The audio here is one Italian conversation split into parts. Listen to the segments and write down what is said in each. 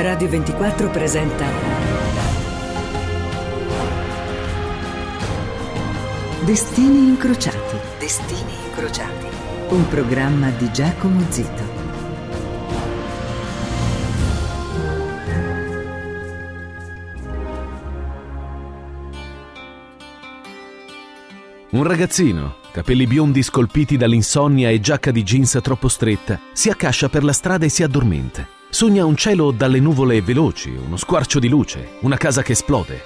Radio 24 presenta Destini incrociati. Destini incrociati. Un programma di Giacomo Zito. Un ragazzino, capelli biondi scolpiti dall'insonnia e giacca di jeans troppo stretta, si accascia per la strada e si addormenta. Sogna un cielo dalle nuvole veloci, uno squarcio di luce, una casa che esplode.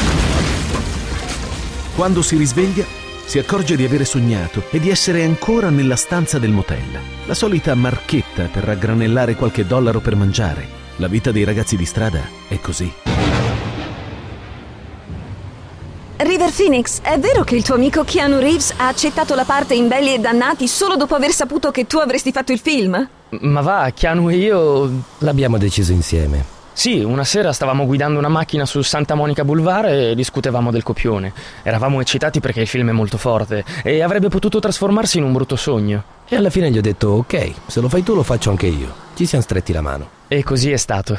Quando si risveglia, si accorge di avere sognato e di essere ancora nella stanza del motel. La solita marchetta per raggranellare qualche dollaro per mangiare. La vita dei ragazzi di strada è così. River Phoenix, è vero che il tuo amico Keanu Reeves ha accettato la parte in Belli e Dannati solo dopo aver saputo che tu avresti fatto il film? Ma va, Keanu e io... L'abbiamo deciso insieme. Sì, una sera stavamo guidando una macchina sul Santa Monica Boulevard e discutevamo del copione. Eravamo eccitati perché il film è molto forte e avrebbe potuto trasformarsi in un brutto sogno. E alla fine gli ho detto, ok, se lo fai tu lo faccio anche io. Ci siamo stretti la mano. E così è stato.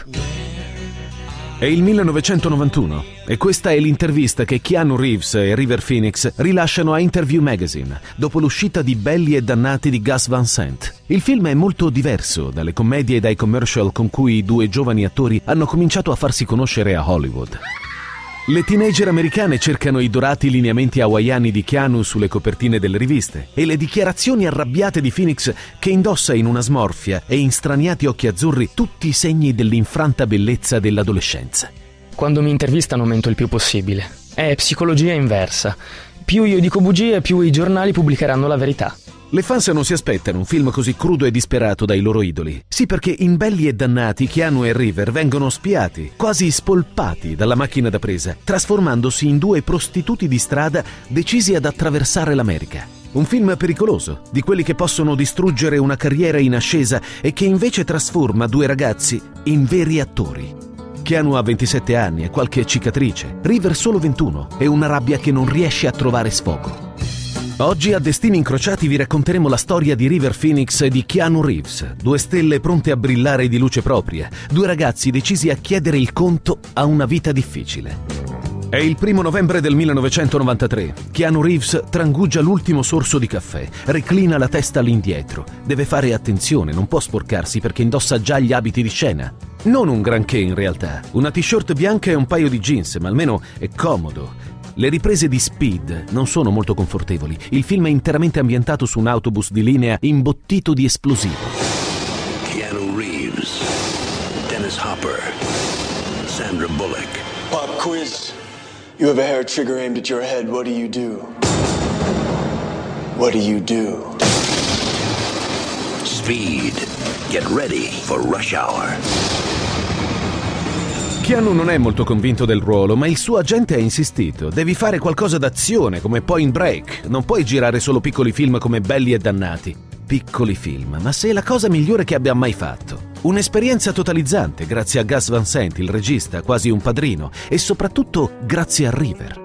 È il 1991 e questa è l'intervista che Keanu Reeves e River Phoenix rilasciano a Interview Magazine dopo l'uscita di Belli e Dannati di Gus Van Sant. Il film è molto diverso dalle commedie e dai commercial con cui i due giovani attori hanno cominciato a farsi conoscere a Hollywood. Le teenager americane cercano i dorati lineamenti hawaiani di Keanu sulle copertine delle riviste e le dichiarazioni arrabbiate di Phoenix che indossa in una smorfia e in straniati occhi azzurri tutti i segni dell'infranta bellezza dell'adolescenza. Quando mi intervistano mento il più possibile. È psicologia inversa. Più io dico bugie, più i giornali pubblicheranno la verità. Le fans non si aspettano un film così crudo e disperato dai loro idoli. Sì, perché in Belli e Dannati Keanu e River vengono spiati, quasi spolpati dalla macchina da presa, trasformandosi in due prostituti di strada decisi ad attraversare l'America. Un film pericoloso, di quelli che possono distruggere una carriera in ascesa e che invece trasforma due ragazzi in veri attori. Keanu ha 27 anni e qualche cicatrice, River solo 21 e una rabbia che non riesce a trovare sfogo. Oggi a Destini Incrociati vi racconteremo la storia di River Phoenix e di Keanu Reeves, due stelle pronte a brillare di luce propria, due ragazzi decisi a chiedere il conto a una vita difficile. È il 1 novembre del 1993. Keanu Reeves trangugia l'ultimo sorso di caffè, reclina la testa all'indietro. Deve fare attenzione, non può sporcarsi perché indossa già gli abiti di scena. Non un granché in realtà, una t-shirt bianca e un paio di jeans, ma almeno è comodo. Le riprese di Speed non sono molto confortevoli. Il film è interamente ambientato su un autobus di linea imbottito di esplosivo. Keanu Reeves, Dennis Hopper, Sandra Bullock. Pop quiz. You have a hair trigger aimed at your head. What do you do? What do you do? Speed. Get ready for rush hour. Keanu non è molto convinto del ruolo, ma il suo agente ha insistito. Devi fare qualcosa d'azione, come Point Break. Non puoi girare solo piccoli film come Belli e Dannati. Piccoli film, ma se è la cosa migliore che abbia mai fatto. Un'esperienza totalizzante, grazie a Gus Van Sant, il regista, quasi un padrino, e soprattutto grazie a River.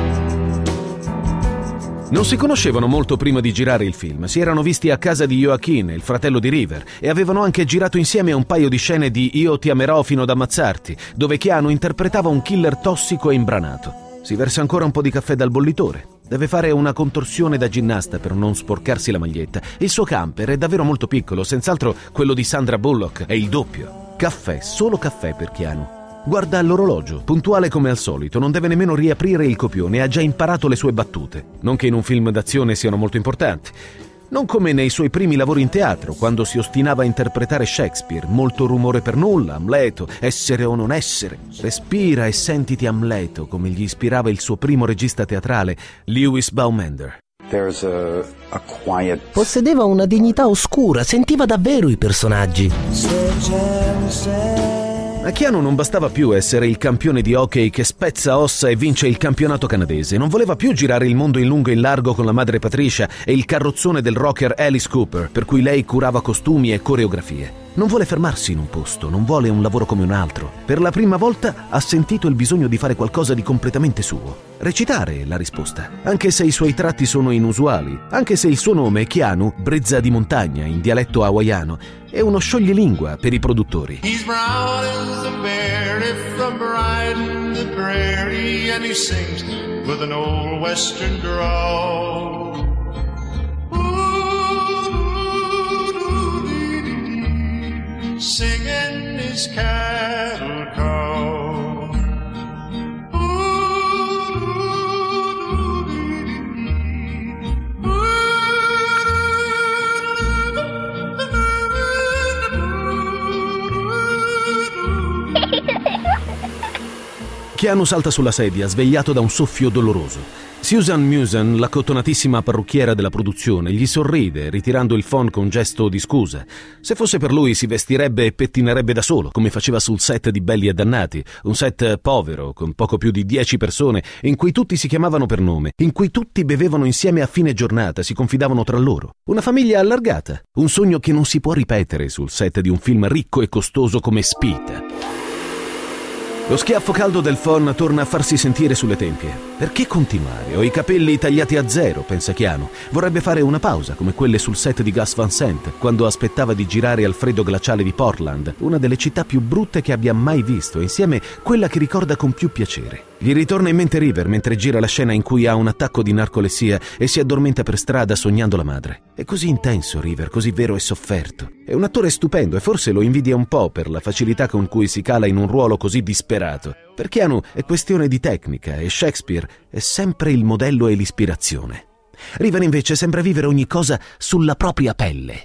Non si conoscevano molto prima di girare il film, si erano visti a casa di Joaquin, il fratello di River, e avevano anche girato insieme un paio di scene di Io ti amerò fino ad ammazzarti, dove Keanu interpretava un killer tossico e imbranato. Si versa ancora un po' di caffè dal bollitore. Deve fare una contorsione da ginnasta per non sporcarsi la maglietta. Il suo camper è davvero molto piccolo, senz'altro quello di Sandra Bullock è il doppio. Caffè, solo caffè per Keanu. Guarda l'orologio, puntuale come al solito, non deve nemmeno riaprire il copione, ha già imparato le sue battute. Non che in un film d'azione siano molto importanti. Non come nei suoi primi lavori in teatro, quando si ostinava a interpretare Shakespeare, molto rumore per nulla, Amleto, essere o non essere. Respira e sentiti Amleto, come gli ispirava il suo primo regista teatrale, Lewis Baumender. Possedeva una dignità oscura, sentiva davvero i personaggi. A Keanu non bastava più essere il campione di hockey che spezza ossa e vince il campionato canadese. Non voleva più girare il mondo in lungo e in largo con la madre Patricia e il carrozzone del rocker Alice Cooper, per cui lei curava costumi e coreografie. Non vuole fermarsi in un posto, non vuole un lavoro come un altro. Per la prima volta ha sentito il bisogno di fare qualcosa di completamente suo. Recitare è la risposta, anche se i suoi tratti sono inusuali, anche se il suo nome, Keanu, brezza di montagna in dialetto hawaiano, è uno scioglilingua per i produttori. He's brown as a berry from riding the prairie, and he sings with an old western drawl. Singing his cattle call. Keanu salta sulla sedia, svegliato da un soffio doloroso. Susan Musen, la cottonatissima parrucchiera della produzione, gli sorride, ritirando il phon con gesto di scusa. Se fosse per lui si vestirebbe e pettinerebbe da solo, come faceva sul set di Belli e Dannati, un set povero, con poco più di 10 persone, in cui tutti si chiamavano per nome, in cui tutti bevevano insieme a fine giornata, si confidavano tra loro. Una famiglia allargata, un sogno che non si può ripetere sul set di un film ricco e costoso come Speed. Lo schiaffo caldo del phon torna a farsi sentire sulle tempie. Perché continuare? Ho i capelli tagliati a zero, pensa Keanu. Vorrebbe fare una pausa, come quelle sul set di Gus Van Sant, quando aspettava di girare al freddo glaciale di Portland, una delle città più brutte che abbia mai visto, e insieme quella che ricorda con più piacere. Gli ritorna in mente River mentre gira la scena in cui ha un attacco di narcolessia e si addormenta per strada sognando la madre. È così intenso River, così vero e sofferto. È un attore stupendo e forse lo invidia un po' per la facilità con cui si cala in un ruolo così disperato. Per Keanu è questione di tecnica e Shakespeare è sempre il modello e l'ispirazione. River invece sembra vivere ogni cosa sulla propria pelle.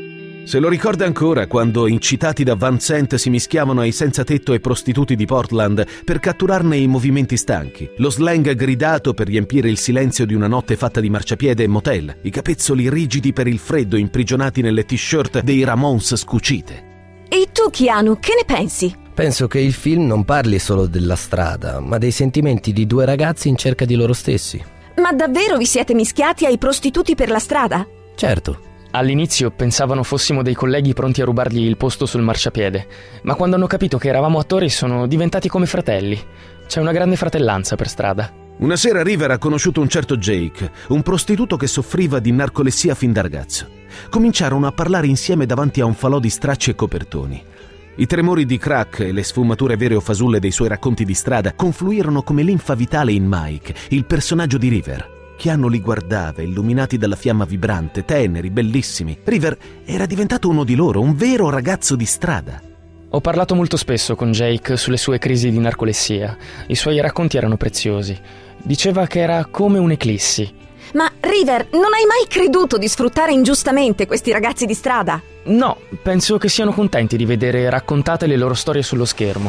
Se lo ricorda ancora quando, incitati da Van Sant, si mischiavano ai senza tetto e prostituti di Portland per catturarne i movimenti stanchi, lo slang gridato per riempire il silenzio di una notte fatta di marciapiede e motel, i capezzoli rigidi per il freddo imprigionati nelle t-shirt dei Ramones scucite. E tu, Keanu, che ne pensi? Penso che il film non parli solo della strada, ma dei sentimenti di due ragazzi in cerca di loro stessi. Ma davvero vi siete mischiati ai prostituti per la strada? Certo. All'inizio pensavano fossimo dei colleghi pronti a rubargli il posto sul marciapiede, ma quando hanno capito che eravamo attori sono diventati come fratelli. C'è una grande fratellanza per strada. Una sera River ha conosciuto un certo Jake, un prostituto che soffriva di narcolessia fin da ragazzo. Cominciarono a parlare insieme davanti a un falò di stracci e copertoni. I tremori di crack e le sfumature vere o fasulle dei suoi racconti di strada confluirono come linfa vitale in Mike, il personaggio di River. Keanu li guardava, illuminati dalla fiamma vibrante, teneri, bellissimi. River era diventato uno di loro, un vero ragazzo di strada. Ho parlato molto spesso con Jake sulle sue crisi di narcolessia. I suoi racconti erano preziosi. Diceva che era come un'eclissi. Ma River, non hai mai creduto di sfruttare ingiustamente questi ragazzi di strada? No, penso che siano contenti di vedere raccontate le loro storie sullo schermo.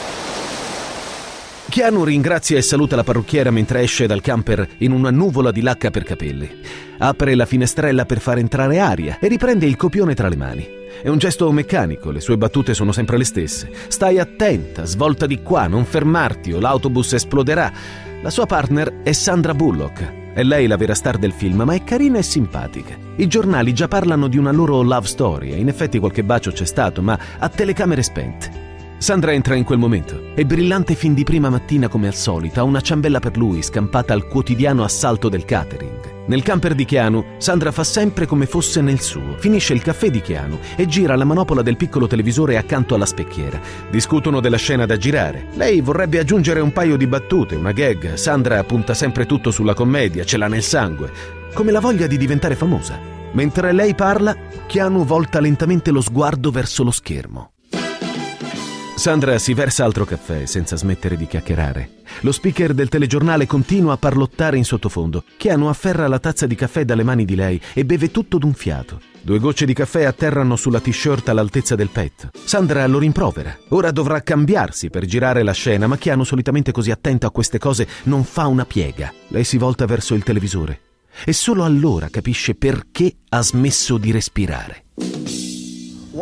Keanu ringrazia e saluta la parrucchiera mentre esce dal camper in una nuvola di lacca per capelli. Apre la finestrella per far entrare aria e riprende il copione tra le mani. È un gesto meccanico, le sue battute sono sempre le stesse. Stai attenta, svolta di qua, non fermarti o l'autobus esploderà. La sua partner è Sandra Bullock. È lei la vera star del film, ma è carina e simpatica. I giornali già parlano di una loro love story e in effetti qualche bacio c'è stato, ma a telecamere spente. Sandra entra in quel momento. È brillante fin di prima mattina come al solito, ha una ciambella per lui scampata al quotidiano assalto del catering. Nel camper di Keanu, Sandra fa sempre come fosse nel suo. Finisce il caffè di Keanu e gira la manopola del piccolo televisore accanto alla specchiera. Discutono della scena da girare. Lei vorrebbe aggiungere un paio di battute, una gag. Sandra punta sempre tutto sulla commedia, ce l'ha nel sangue. Come la voglia di diventare famosa. Mentre lei parla, Keanu volta lentamente lo sguardo verso lo schermo. Sandra si versa altro caffè senza smettere di chiacchierare. Lo speaker del telegiornale continua a parlottare in sottofondo. Keanu afferra la tazza di caffè dalle mani di lei e beve tutto d'un fiato. 2 gocce di caffè atterrano sulla t-shirt all'altezza del petto. Sandra lo rimprovera. Ora dovrà cambiarsi per girare la scena, ma Keanu, solitamente così attento a queste cose, non fa una piega. Lei si volta verso il televisore e solo allora capisce perché ha smesso di respirare.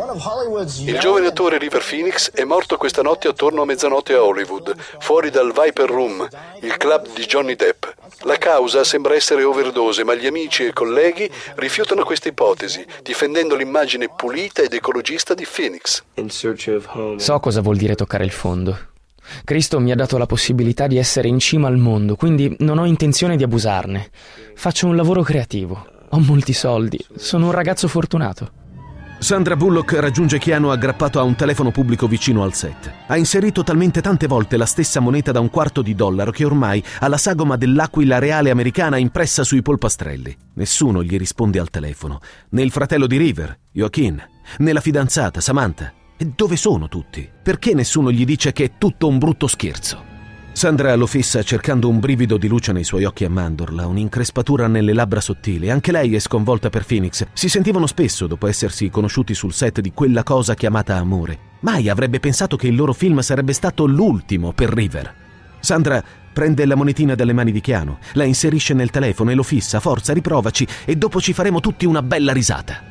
Il giovane attore River Phoenix è morto questa notte attorno a mezzanotte a Hollywood, fuori dal Viper Room, il club di Johnny Depp. La causa sembra essere overdose, ma gli amici e colleghi rifiutano questa ipotesi, difendendo l'immagine pulita ed ecologista di Phoenix. So cosa vuol dire toccare il fondo. Cristo mi ha dato la possibilità di essere in cima al mondo, quindi non ho intenzione di abusarne. Faccio un lavoro creativo, ho molti soldi, sono un ragazzo fortunato. Sandra Bullock raggiunge Keanu aggrappato a un telefono pubblico vicino al set. Ha inserito talmente tante volte la stessa moneta da $0,25 che ormai ha la sagoma dell'aquila reale americana impressa sui polpastrelli. Nessuno gli risponde al telefono, né il fratello di River, Joaquin, né la fidanzata, Samantha. E dove sono tutti? Perché nessuno gli dice che è tutto un brutto scherzo? Sandra lo fissa cercando un brivido di luce nei suoi occhi a mandorla, un'increspatura nelle labbra sottili. Anche lei è sconvolta per Phoenix. Si sentivano spesso dopo essersi conosciuti sul set di quella cosa chiamata amore. Mai avrebbe pensato che il loro film sarebbe stato l'ultimo per River. Sandra prende la monetina dalle mani di Keanu, la inserisce nel telefono e lo fissa. Forza, riprovaci e dopo ci faremo tutti una bella risata.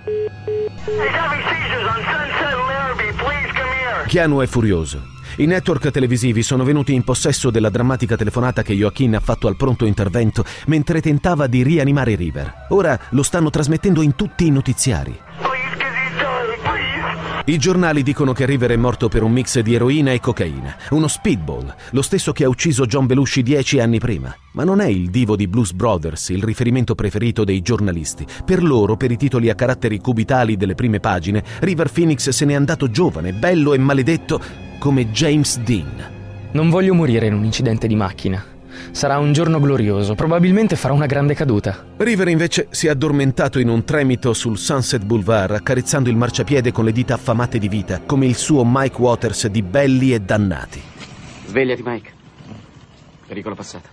Keanu è furioso. I network televisivi sono venuti in possesso della drammatica telefonata che Joaquin ha fatto al pronto intervento mentre tentava di rianimare River. Ora lo stanno trasmettendo in tutti i notiziari. I giornali dicono che River è morto per un mix di eroina e cocaina, uno speedball, lo stesso che ha ucciso John Belushi 10 anni prima. Ma non è il divo di Blues Brothers il riferimento preferito dei giornalisti. Per loro, per i titoli a caratteri cubitali delle prime pagine, River Phoenix se n'è andato giovane, bello e maledetto come James Dean. Non voglio morire in un incidente di macchina. Sarà un giorno glorioso, probabilmente farò una grande caduta. River invece si è addormentato in un tremito sul Sunset Boulevard, accarezzando il marciapiede con le dita affamate di vita, come il suo Mike Waters di Belli e Dannati. Svegliati, Mike. Pericolo passato.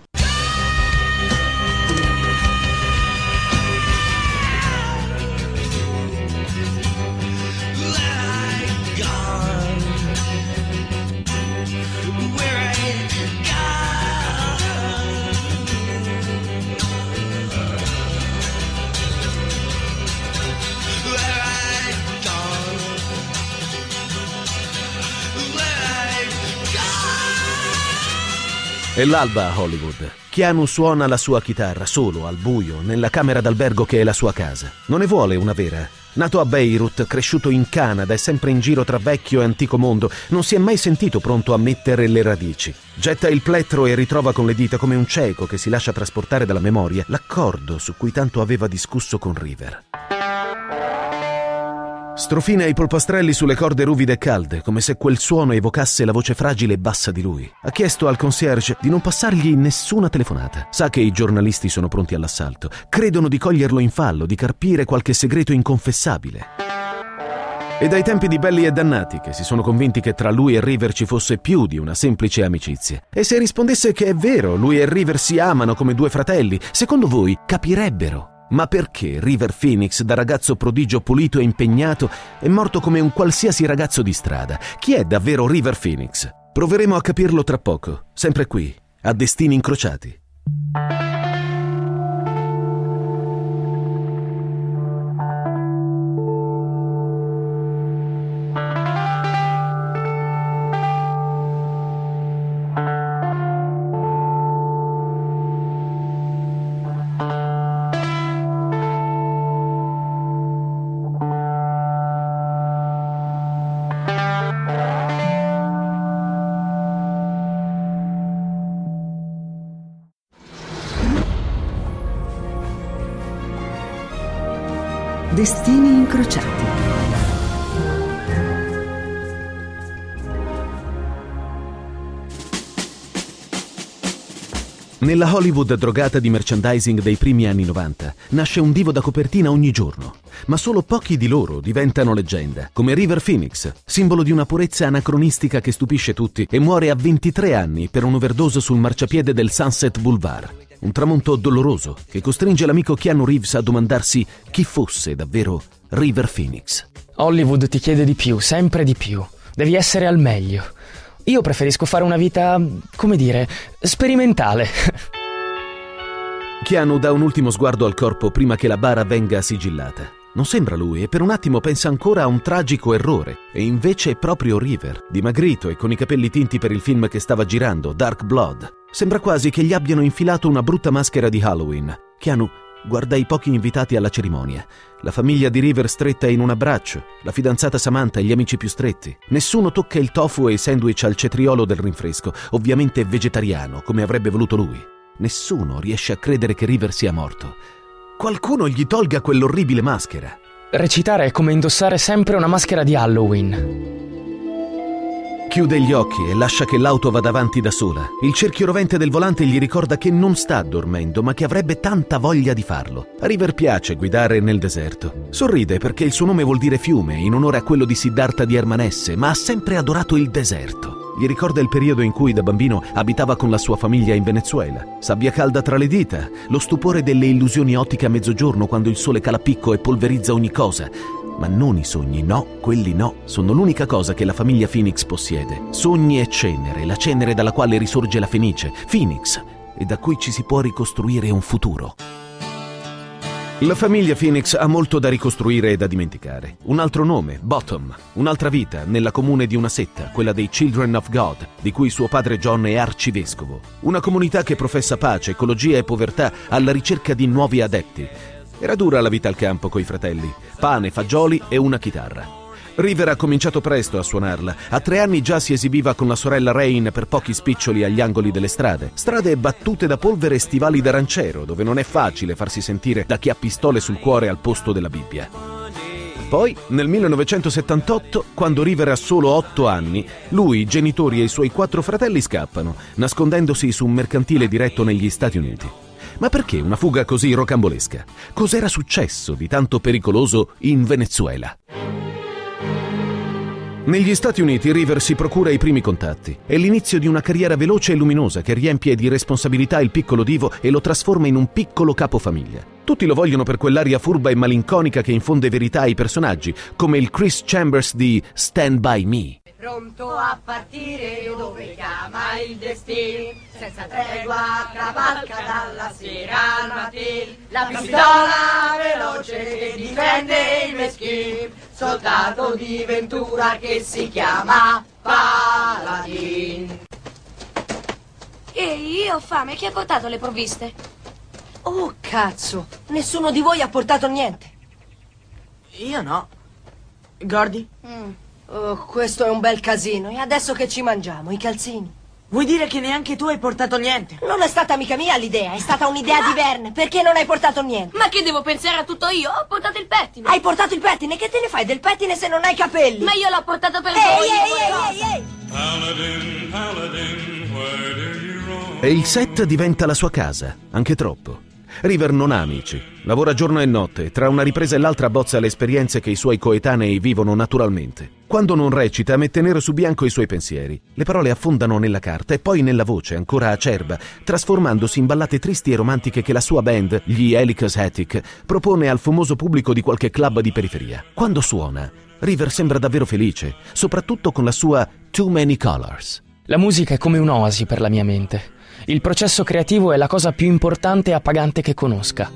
È l'alba a Hollywood. Keanu suona la sua chitarra, solo, al buio, nella camera d'albergo che è la sua casa. Non ne vuole una vera. Nato a Beirut, cresciuto in Canada e sempre in giro tra vecchio e antico mondo, non si è mai sentito pronto a mettere le radici. Getta il plettro e ritrova con le dita, come un cieco che si lascia trasportare dalla memoria, l'accordo su cui tanto aveva discusso con River. Strofina i polpastrelli sulle corde ruvide e calde, come se quel suono evocasse la voce fragile e bassa di lui. Ha chiesto al concierge di non passargli nessuna telefonata. Sa che i giornalisti sono pronti all'assalto. Credono di coglierlo in fallo, di carpire qualche segreto inconfessabile. E dai tempi di Belli e Dannati, che si sono convinti che tra lui e River ci fosse più di una semplice amicizia. E se rispondesse che è vero, lui e River si amano come due fratelli, secondo voi capirebbero? Ma perché River Phoenix, da ragazzo prodigio pulito e impegnato, è morto come un qualsiasi ragazzo di strada? Chi è davvero River Phoenix? Proveremo a capirlo tra poco, sempre qui, a Destini Incrociati. Destini incrociati. Nella Hollywood drogata di merchandising dei primi anni 90 nasce un divo da copertina ogni giorno, ma solo pochi di loro diventano leggenda, come River Phoenix, simbolo di una purezza anacronistica che stupisce tutti e muore a 23 anni per un'overdose sul marciapiede del Sunset Boulevard. Un tramonto doloroso che costringe l'amico Keanu Reeves a domandarsi chi fosse davvero River Phoenix. Hollywood ti chiede di più, sempre di più. Devi essere al meglio. Io preferisco fare una vita, come dire, sperimentale. Keanu dà un ultimo sguardo al corpo prima che la bara venga sigillata. Non sembra lui e per un attimo pensa ancora a un tragico errore. E invece è proprio River, dimagrito e con i capelli tinti per il film che stava girando, Dark Blood. Sembra quasi che gli abbiano infilato una brutta maschera di Halloween. Keanu guarda i pochi invitati alla cerimonia. La famiglia di River stretta in un abbraccio, la fidanzata Samantha e gli amici più stretti. Nessuno tocca il tofu e i sandwich al cetriolo del rinfresco, ovviamente vegetariano, come avrebbe voluto lui. Nessuno riesce a credere che River sia morto. Qualcuno gli tolga quell'orribile maschera. Recitare è come indossare sempre una maschera di Halloween. Chiude gli occhi e lascia che l'auto vada avanti da sola. Il cerchio rovente del volante gli ricorda che non sta dormendo, ma che avrebbe tanta voglia di farlo. A River piace guidare nel deserto. Sorride perché il suo nome vuol dire fiume, in onore a quello di Siddhartha di Hermanesse, ma ha sempre adorato il deserto. Gli ricorda il periodo in cui da bambino abitava con la sua famiglia in Venezuela. Sabbia calda tra le dita, lo stupore delle illusioni ottiche a mezzogiorno quando il sole cala a picco e polverizza ogni cosa. Ma non i sogni, no, quelli no. Sono l'unica cosa che la famiglia Phoenix possiede. Sogni e cenere, la cenere dalla quale risorge la fenice, Phoenix, e da cui ci si può ricostruire un futuro. La famiglia Phoenix ha molto da ricostruire e da dimenticare. Un altro nome, Bottom, un'altra vita nella comune di una setta, quella dei Children of God, di cui suo padre John è arcivescovo. Una comunità che professa pace, ecologia e povertà alla ricerca di nuovi adepti. Era dura la vita al campo coi fratelli, pane, fagioli e una chitarra. River ha cominciato presto a suonarla. A 3 anni già si esibiva con la sorella Rain per pochi spiccioli agli angoli delle strade. Strade battute da polvere e stivali da ranciero, dove non è facile farsi sentire da chi ha pistole sul cuore al posto della Bibbia. Poi, nel 1978, quando River ha solo 8 anni, lui, i genitori e i suoi 4 fratelli scappano, nascondendosi su un mercantile diretto negli Stati Uniti. Ma perché una fuga così rocambolesca? Cos'era successo di tanto pericoloso in Venezuela? Negli Stati Uniti River si procura i primi contatti. È l'inizio di una carriera veloce e luminosa che riempie di responsabilità il piccolo divo e lo trasforma in un piccolo capofamiglia. Tutti lo vogliono per quell'aria furba e malinconica che infonde verità ai personaggi, come il Chris Chambers di Stand By Me. Pronto a partire dove chiama il destino, senza tregua cavalca dalla sera al mattino, la pistola veloce che difende il meschino, soldato di Ventura che si chiama Paladin. Ehi, io ho fame, chi ha portato le provviste? Oh cazzo, nessuno di voi ha portato niente. Io no. Gordy? Oh, questo è un bel casino. E adesso che ci mangiamo? I calzini? Vuoi dire che neanche tu hai portato niente? Non è stata mica mia l'idea, è stata un'idea di Verne. Perché non hai portato niente? Ma che devo pensare a tutto io? Ho portato il pettine. Hai portato il pettine? Che te ne fai del pettine se non hai capelli? Ma io l'ho portato per voi. Ehi! Paladin, Paladin, where do you roam? E il set diventa la sua casa, anche troppo. River non ha amici, lavora giorno e notte, tra una ripresa e l'altra abbozza le esperienze che i suoi coetanei vivono naturalmente. Quando non recita mette nero su bianco i suoi pensieri. Le parole affondano nella carta e poi nella voce, ancora acerba, trasformandosi in ballate tristi e romantiche che la sua band, gli Helicus Attic, propone al fumoso pubblico di qualche club di periferia. Quando suona, River sembra davvero felice, soprattutto con la sua Too Many Colors. La musica è come un'oasi per la mia mente. Il processo creativo è la cosa più importante e appagante che conosca.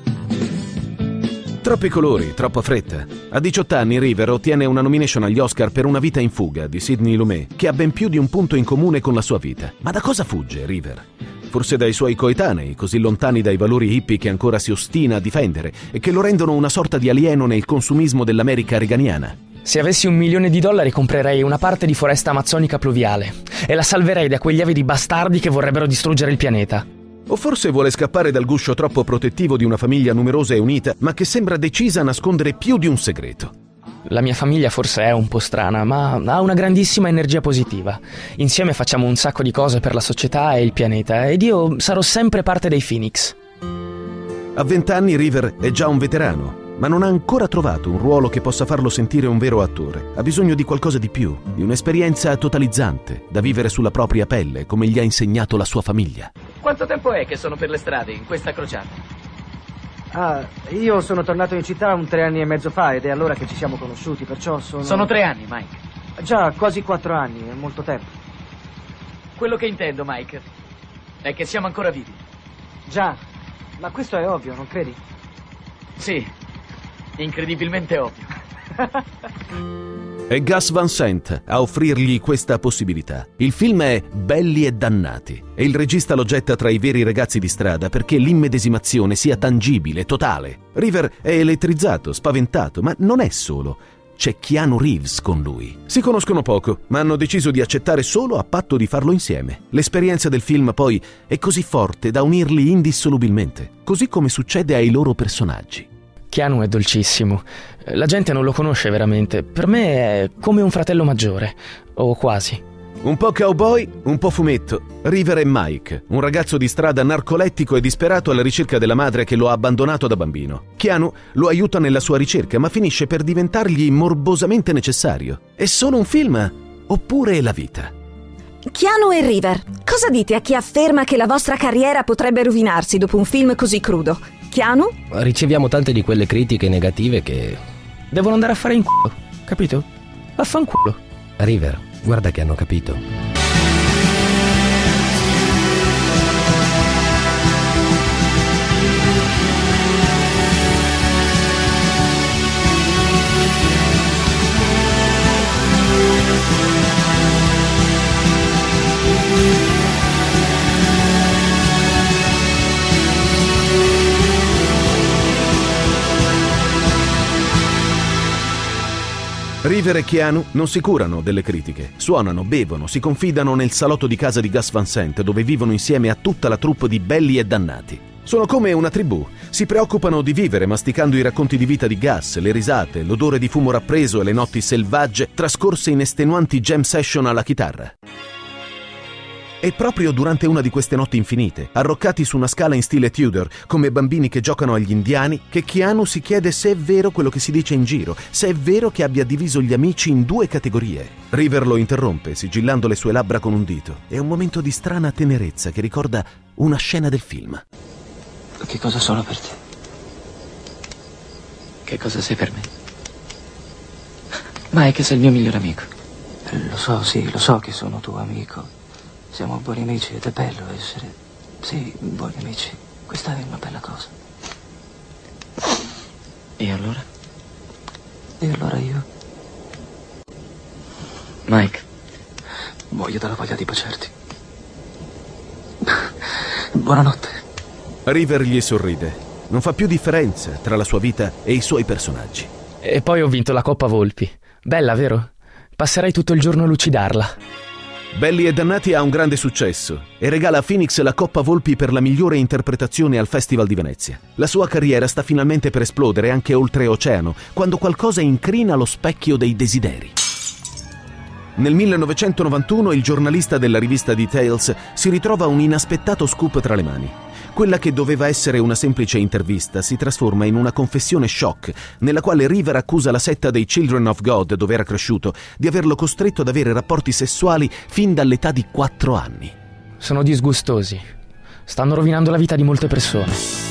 Troppi colori, troppa fretta. A 18 anni River ottiene una nomination agli Oscar per Una vita in fuga di Sidney Lumet, che ha ben più di un punto in comune con la sua vita. Ma da cosa fugge River? Forse dai suoi coetanei, così lontani dai valori hippie che ancora si ostina a difendere e che lo rendono una sorta di alieno nel consumismo dell'America reganiana. Se avessi $1 milione comprerei una parte di foresta amazzonica pluviale e la salverei da quegli avidi bastardi che vorrebbero distruggere il pianeta. O forse vuole scappare dal guscio troppo protettivo di una famiglia numerosa e unita, ma che sembra decisa a nascondere più di un segreto. La mia famiglia forse è un po' strana, ma ha una grandissima energia positiva. Insieme facciamo un sacco di cose per la società e il pianeta, ed io sarò sempre parte dei Phoenix. A 20 anni River è già un veterano, ma non ha ancora trovato un ruolo che possa farlo sentire un vero attore. Ha bisogno di qualcosa di più, di un'esperienza totalizzante, da vivere sulla propria pelle, come gli ha insegnato la sua famiglia. Quanto tempo è che sono per le strade in questa crociata? Io sono tornato in città 3 anni e mezzo fa ed è allora che ci siamo conosciuti, perciò Sono 3 anni, Mike. Già, quasi 4 anni, è molto tempo. Quello che intendo, Mike, è che siamo ancora vivi. Già, ma questo è ovvio, non credi? Sì. incredibilmente ovvio. È Gus Van Sant a offrirgli questa possibilità. Il film è Belli e Dannati e il regista lo getta tra i veri ragazzi di strada perché l'immedesimazione sia tangibile, totale. River è elettrizzato, spaventato, ma non è solo. C'è Keanu Reeves con lui. Si conoscono poco, ma hanno deciso di accettare solo a patto di farlo insieme. L'esperienza del film poi è così forte da unirli indissolubilmente, così come succede ai loro personaggi. Keanu è dolcissimo. La gente non lo conosce veramente. Per me è come un fratello maggiore, o quasi. Un po' cowboy, un po' fumetto. River è Mike, un ragazzo di strada narcolettico e disperato alla ricerca della madre che lo ha abbandonato da bambino. Keanu lo aiuta nella sua ricerca, ma finisce per diventargli morbosamente necessario. È solo un film? Oppure è la vita? Keanu e River, cosa dite a chi afferma che la vostra carriera potrebbe rovinarsi dopo un film così crudo? Keanu? Riceviamo tante di quelle critiche negative che... devono andare a fare in culo, capito? Vaffanculo. River, guarda che hanno capito. River e Keanu non si curano delle critiche, suonano, bevono, si confidano nel salotto di casa di Gus Van Sant dove vivono insieme a tutta la troupe di Belli e Dannati. Sono come una tribù, si preoccupano di vivere masticando i racconti di vita di Gus, le risate, l'odore di fumo rappreso e le notti selvagge trascorse in estenuanti jam session alla chitarra. E proprio durante una di queste notti infinite, arroccati su una scala in stile Tudor, come bambini che giocano agli indiani, che Keanu si chiede se è vero quello che si dice in giro, se è vero che abbia diviso gli amici in due categorie. River lo interrompe, sigillando le sue labbra con un dito. È un momento di strana tenerezza che ricorda una scena del film. Che cosa sono per te? Che cosa sei per me? Mike, sei il mio migliore amico. Lo so, sì, lo so che sono tuo amico. Siamo buoni amici ed è bello essere, sì, buoni amici. Questa è una bella cosa. E allora? E allora io? Mike. Muoio dalla voglia di baciarti. Buonanotte. River gli sorride. Non fa più differenza tra la sua vita e i suoi personaggi. E poi ho vinto la Coppa Volpi. Bella, vero? Passerai tutto il giorno a lucidarla. Belli e Dannati ha un grande successo e regala a Phoenix la Coppa Volpi per la migliore interpretazione al Festival di Venezia. La sua carriera sta finalmente per esplodere anche oltreoceano, quando qualcosa incrina lo specchio dei desideri. Nel 1991 il giornalista della rivista Details si ritrova un inaspettato scoop tra le mani. Quella che doveva essere una semplice intervista si trasforma in una confessione shock, nella quale River accusa la setta dei Children of God, dove era cresciuto, di averlo costretto ad avere rapporti sessuali fin dall'età di 4 anni. Sono disgustosi. Stanno rovinando la vita di molte persone.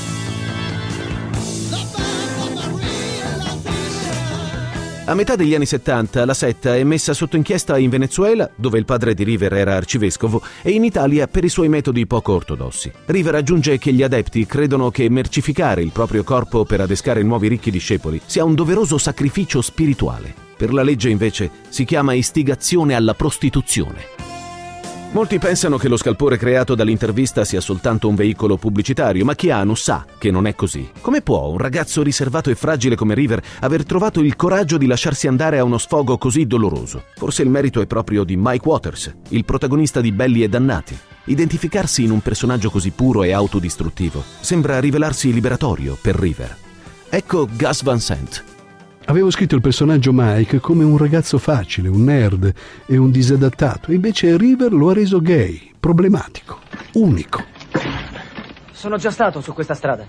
A metà degli anni 70 la setta è messa sotto inchiesta in Venezuela, dove il padre di River era arcivescovo, e in Italia per i suoi metodi poco ortodossi. River aggiunge che gli adepti credono che mercificare il proprio corpo per adescare nuovi ricchi discepoli sia un doveroso sacrificio spirituale. Per la legge invece si chiama istigazione alla prostituzione. Molti pensano che lo scalpore creato dall'intervista sia soltanto un veicolo pubblicitario, ma Keanu sa che non è così. Come può un ragazzo riservato e fragile come River aver trovato il coraggio di lasciarsi andare a uno sfogo così doloroso? Forse il merito è proprio di Mike Waters, il protagonista di Belli e Dannati. Identificarsi in un personaggio così puro e autodistruttivo sembra rivelarsi liberatorio per River. Ecco Gus Van Sant. Avevo scritto il personaggio Mike come un ragazzo facile, un nerd e un disadattato, invece River lo ha reso gay, problematico, unico. Sono già stato su questa strada.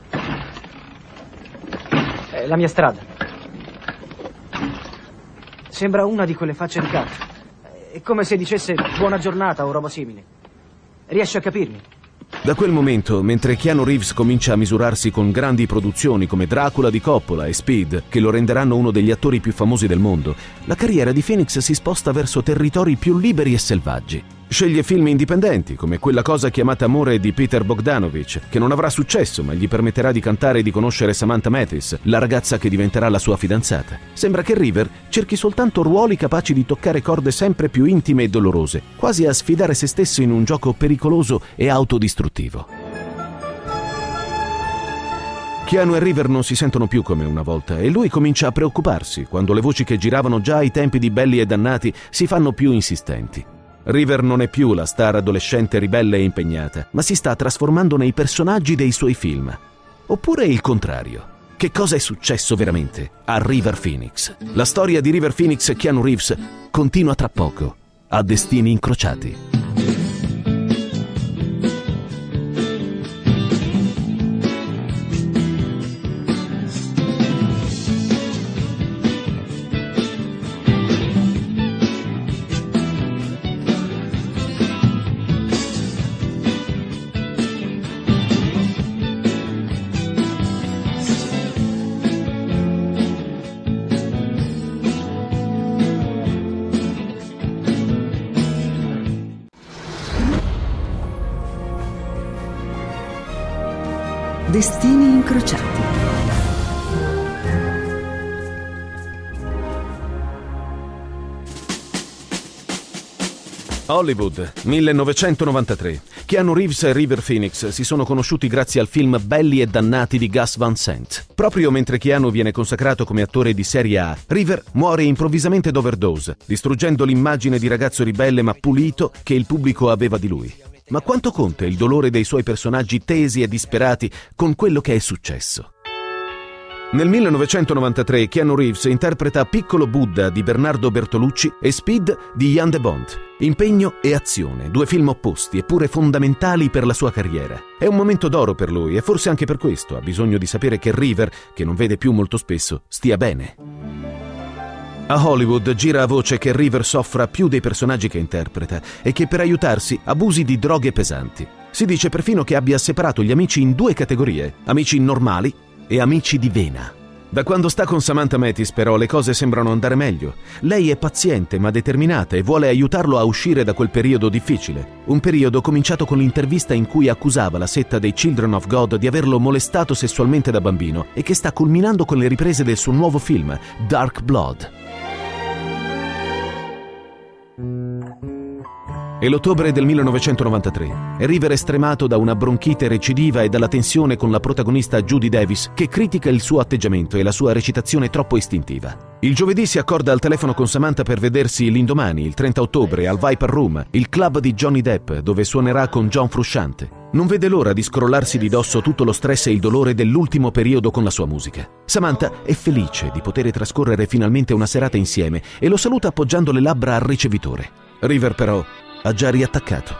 È la mia strada. Sembra una di quelle facce di cazzo. È come se dicesse buona giornata o roba simile. Riesci a capirmi? Da quel momento, mentre Keanu Reeves comincia a misurarsi con grandi produzioni come Dracula di Coppola e Speed, che lo renderanno uno degli attori più famosi del mondo, la carriera di Phoenix si sposta verso territori più liberi e selvaggi. Sceglie film indipendenti, come Quella cosa chiamata amore di Peter Bogdanovich, che non avrà successo, ma gli permetterà di cantare e di conoscere Samantha Mathis, la ragazza che diventerà la sua fidanzata. Sembra che River cerchi soltanto ruoli capaci di toccare corde sempre più intime e dolorose, quasi a sfidare se stesso in un gioco pericoloso e autodistruttivo. Keanu e River non si sentono più come una volta e lui comincia a preoccuparsi quando le voci che giravano già ai tempi di Belli e Dannati si fanno più insistenti. River non è più la star adolescente ribelle e impegnata, ma si sta trasformando nei personaggi dei suoi film. Oppure il contrario. Che cosa è successo veramente a River Phoenix? La storia di River Phoenix e Keanu Reeves continua tra poco, a Destini Incrociati. Destini incrociati. Hollywood, 1993. Keanu Reeves e River Phoenix si sono conosciuti grazie al film Belli e Dannati di Gus Van Sant. Proprio mentre Keanu viene consacrato come attore di serie A, River muore improvvisamente d'overdose, distruggendo l'immagine di ragazzo ribelle ma pulito che il pubblico aveva di lui. Ma quanto conta il dolore dei suoi personaggi tesi e disperati con quello che è successo? Nel 1993 Keanu Reeves interpreta Piccolo Buddha di Bernardo Bertolucci e Speed di Jan de Bont. Impegno e azione, due film opposti eppure fondamentali per la sua carriera. È un momento d'oro per lui e forse anche per questo ha bisogno di sapere che River, che non vede più molto spesso, stia bene. A Hollywood gira a voce che River soffra più dei personaggi che interpreta e che per aiutarsi abusi di droghe pesanti. Si dice perfino che abbia separato gli amici in due categorie, amici normali e amici di vena. Da quando sta con Samantha Mathis però le cose sembrano andare meglio. Lei è paziente ma determinata e vuole aiutarlo a uscire da quel periodo difficile. Un periodo cominciato con l'intervista in cui accusava la setta dei Children of God di averlo molestato sessualmente da bambino e che sta culminando con le riprese del suo nuovo film, Dark Blood. È l'ottobre del 1993 e River è stremato da una bronchite recidiva e dalla tensione con la protagonista Judy Davis che critica il suo atteggiamento e la sua recitazione troppo istintiva. Il giovedì si accorda al telefono con Samantha per vedersi l'indomani, il 30 ottobre, al Viper Room, il club di Johnny Depp, dove suonerà con John Frusciante. Non vede l'ora di scrollarsi di dosso tutto lo stress e il dolore dell'ultimo periodo con la sua musica. Samantha è felice di poter trascorrere finalmente una serata insieme e lo saluta appoggiando le labbra al ricevitore. River però ha già riattaccato.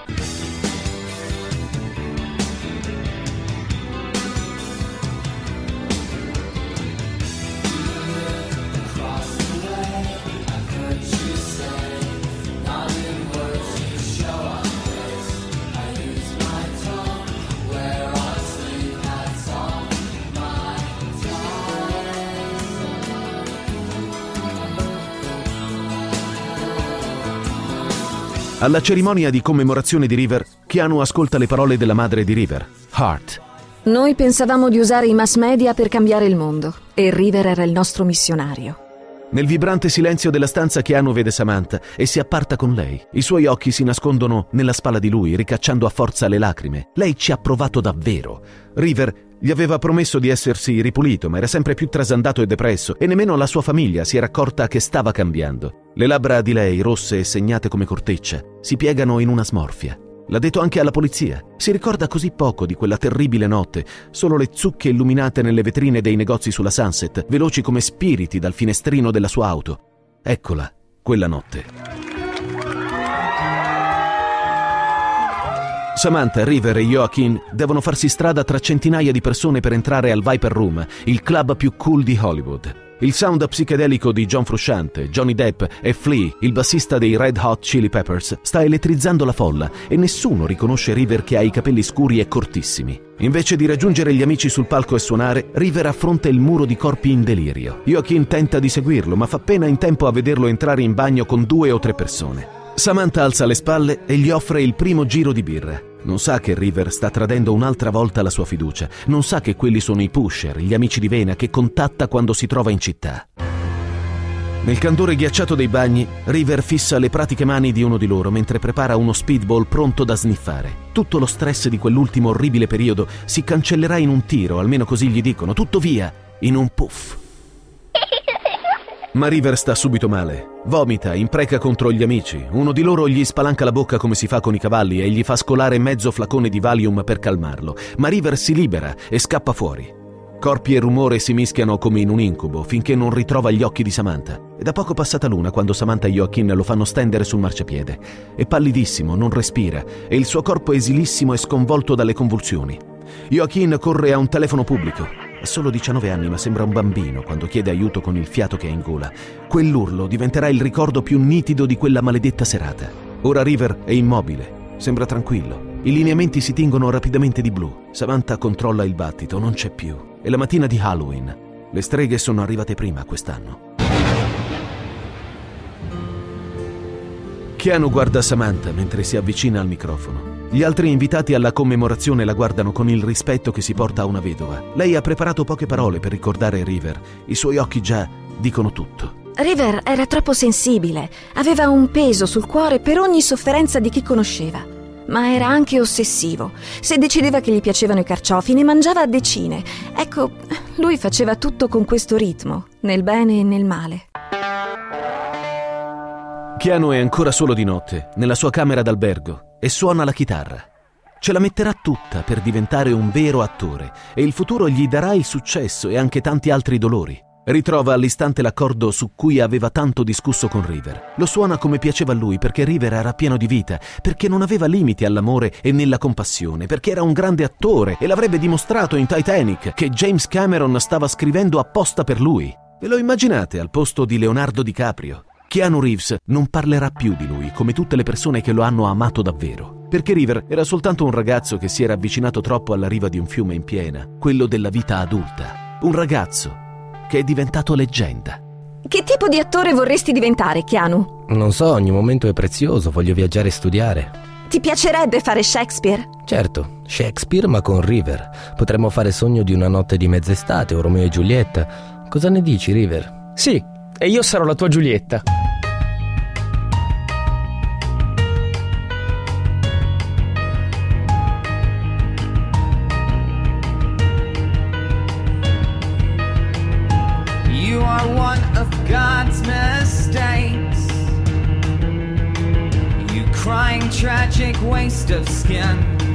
Alla cerimonia di commemorazione di River, Keanu ascolta le parole della madre di River, Hart. Noi pensavamo di usare i mass media per cambiare il mondo e River era il nostro missionario. Nel vibrante silenzio della stanza Keanu vede Samantha e si apparta con lei. I suoi occhi si nascondono nella spalla di lui, ricacciando a forza le lacrime. Lei ci ha provato davvero. River gli aveva promesso di essersi ripulito, ma era sempre più trasandato e depresso e nemmeno la sua famiglia si era accorta che stava cambiando. Le labbra di lei, rosse e segnate come corteccia, si piegano in una smorfia. L'ha detto anche alla polizia. Si ricorda così poco di quella terribile notte, solo le zucche illuminate nelle vetrine dei negozi sulla Sunset, veloci come spiriti dal finestrino della sua auto. Eccola, quella notte. Samantha, River e Joaquin devono farsi strada tra centinaia di persone per entrare al Viper Room, il club più cool di Hollywood. Il sound psichedelico di John Frusciante, Johnny Depp e Flea, il bassista dei Red Hot Chili Peppers, sta elettrizzando la folla e nessuno riconosce River che ha i capelli scuri e cortissimi. Invece di raggiungere gli amici sul palco e suonare, River affronta il muro di corpi in delirio. Joaquin tenta di seguirlo, ma fa appena in tempo a vederlo entrare in bagno con 2 o 3 persone. Samantha alza le spalle e gli offre il primo giro di birra. Non sa che River sta tradendo un'altra volta la sua fiducia. Non sa che quelli sono i pusher, gli amici di vena che contatta quando si trova in città. Nel candore ghiacciato dei bagni, River fissa le pratiche mani di uno di loro mentre prepara uno speedball pronto da sniffare. Tutto lo stress di quell'ultimo orribile periodo si cancellerà in un tiro, almeno così gli dicono, tutto via, in un puff. Ma River sta subito male. Vomita, impreca contro gli amici. Uno di loro gli spalanca la bocca come si fa con i cavalli e gli fa scolare mezzo flacone di Valium per calmarlo. Ma River si libera e scappa fuori. Corpi e rumore si mischiano come in un incubo finché non ritrova gli occhi di Samantha. È da poco passata l'una quando Samantha e Joaquin lo fanno stendere sul marciapiede. È pallidissimo, non respira e il suo corpo esilissimo è sconvolto dalle convulsioni. Joaquin corre a un telefono pubblico. Ha solo 19 anni ma sembra un bambino quando chiede aiuto con il fiato che ha in gola. Quell'urlo diventerà il ricordo più nitido di quella maledetta serata. Ora River è immobile, sembra tranquillo. I lineamenti si tingono rapidamente di blu. Samantha controlla il battito, non c'è più. È la mattina di Halloween. Le streghe sono arrivate prima quest'anno. Keanu guarda Samantha mentre si avvicina al microfono. Gli altri invitati alla commemorazione la guardano con il rispetto che si porta a una vedova. Lei ha preparato poche parole per ricordare River. I suoi occhi già dicono tutto. River era troppo sensibile. Aveva un peso sul cuore per ogni sofferenza di chi conosceva. Ma era anche ossessivo. Se decideva che gli piacevano i carciofi, ne mangiava a decine. Ecco, lui faceva tutto con questo ritmo, nel bene e nel male. Keanu è ancora solo di notte, nella sua camera d'albergo, e suona la chitarra. Ce la metterà tutta per diventare un vero attore, e il futuro gli darà il successo e anche tanti altri dolori. Ritrova all'istante l'accordo su cui aveva tanto discusso con River. Lo suona come piaceva a lui perché River era pieno di vita, perché non aveva limiti all'amore e nella compassione, perché era un grande attore e l'avrebbe dimostrato in Titanic, che James Cameron stava scrivendo apposta per lui. Ve lo immaginate al posto di Leonardo DiCaprio? Keanu Reeves non parlerà più di lui come tutte le persone che lo hanno amato davvero, perché River era soltanto un ragazzo che si era avvicinato troppo alla riva di un fiume in piena, quello della vita adulta. Un ragazzo che è diventato leggenda. Che tipo di attore vorresti diventare, Keanu? Non so, ogni momento è prezioso, voglio viaggiare e studiare. Ti piacerebbe fare Shakespeare? Certo, Shakespeare ma con River. Potremmo fare Sogno di una notte di mezz'estate o Romeo e Giulietta. Cosa ne dici, River? Sì, e io sarò la tua Giulietta. You are one of God's mistakes. You crying tragic waste of skin.